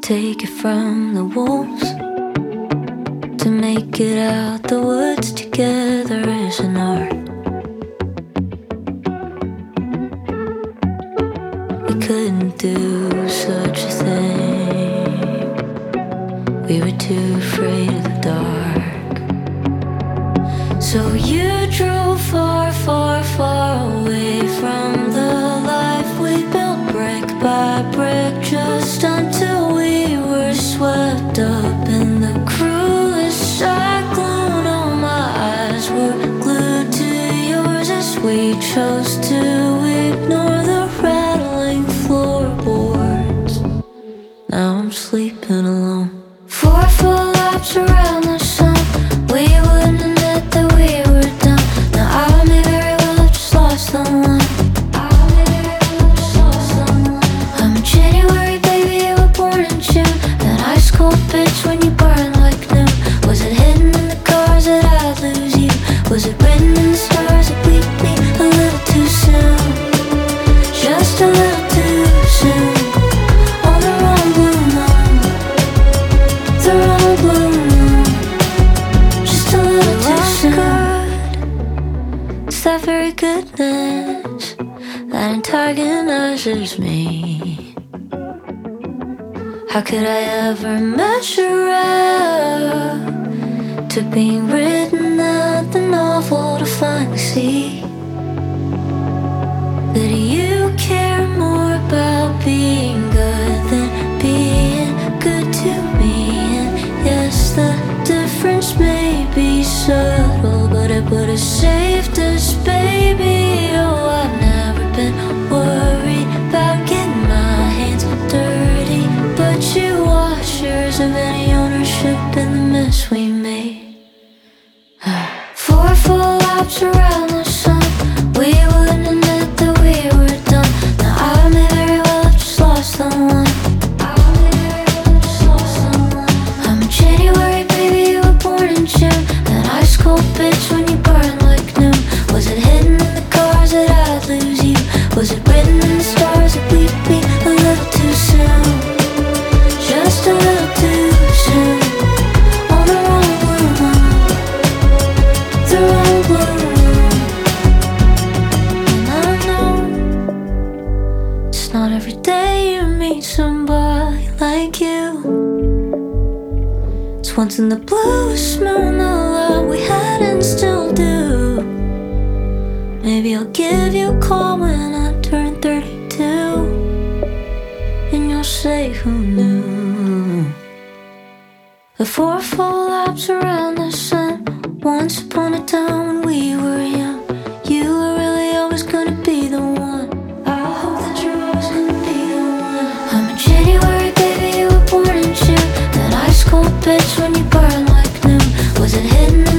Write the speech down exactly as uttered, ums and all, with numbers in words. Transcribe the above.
take it from the wolves. To make it out the woods together is an art. We couldn't do such a thing. We were too afraid of the dark. So you drove far, far, far away from the life we built brick by brick, just until we were swept up in the cruelest cyclone. All my eyes were glued to yours as we chose to ignore the rattling floorboards. Now I'm sleeping alone. Four full laps around the sun. We wouldn't admit that we were done. Now I may very well have just lost the one. I'm a January baby, you were born in June. An ice cold bitch when you burn like noon. Was it hidden in the cars that I'd lose you? Was it written in the stars that we'd meet a little too soon? Just a little too soon. On the wrong blue moon. The wrong blue moon. Just a little too soon. It's that very goodness that antagonizes me. How could I ever measure up to being written out the novel to finally see that you care more about being good than being good to me? And yes, the difference may be subtle, but it would have saved us, baby. Oh, I've never been worried about getting my hands dirty, but you wash yours of any ownership in the mess we made. Four full laps around the sun. We wouldn't admit that we were done. Now I may very well have just lost the one. I'm a January baby, you were born in June. An ice cold bitch when you burn like noon. Was it hidden in the cars that I'd lose you? Was it written in the stars that we'd meet a little too soon? Just a little too soon. On the wrong blue moon. The wrong blue moon. And I know it's not every day you meet somebody like you. It's once in the bluest moon, the love we had and still do. Maybe I'll give you a call when I turn thirty-two, and you'll say, who knew? The four full laps around the sun. Once upon a time when we were young, you were really always gonna be the one. I hope that you're always gonna be the one. I'm a January baby, you were born in June. That ice cold bitch when you burn like noon. Was it hidden in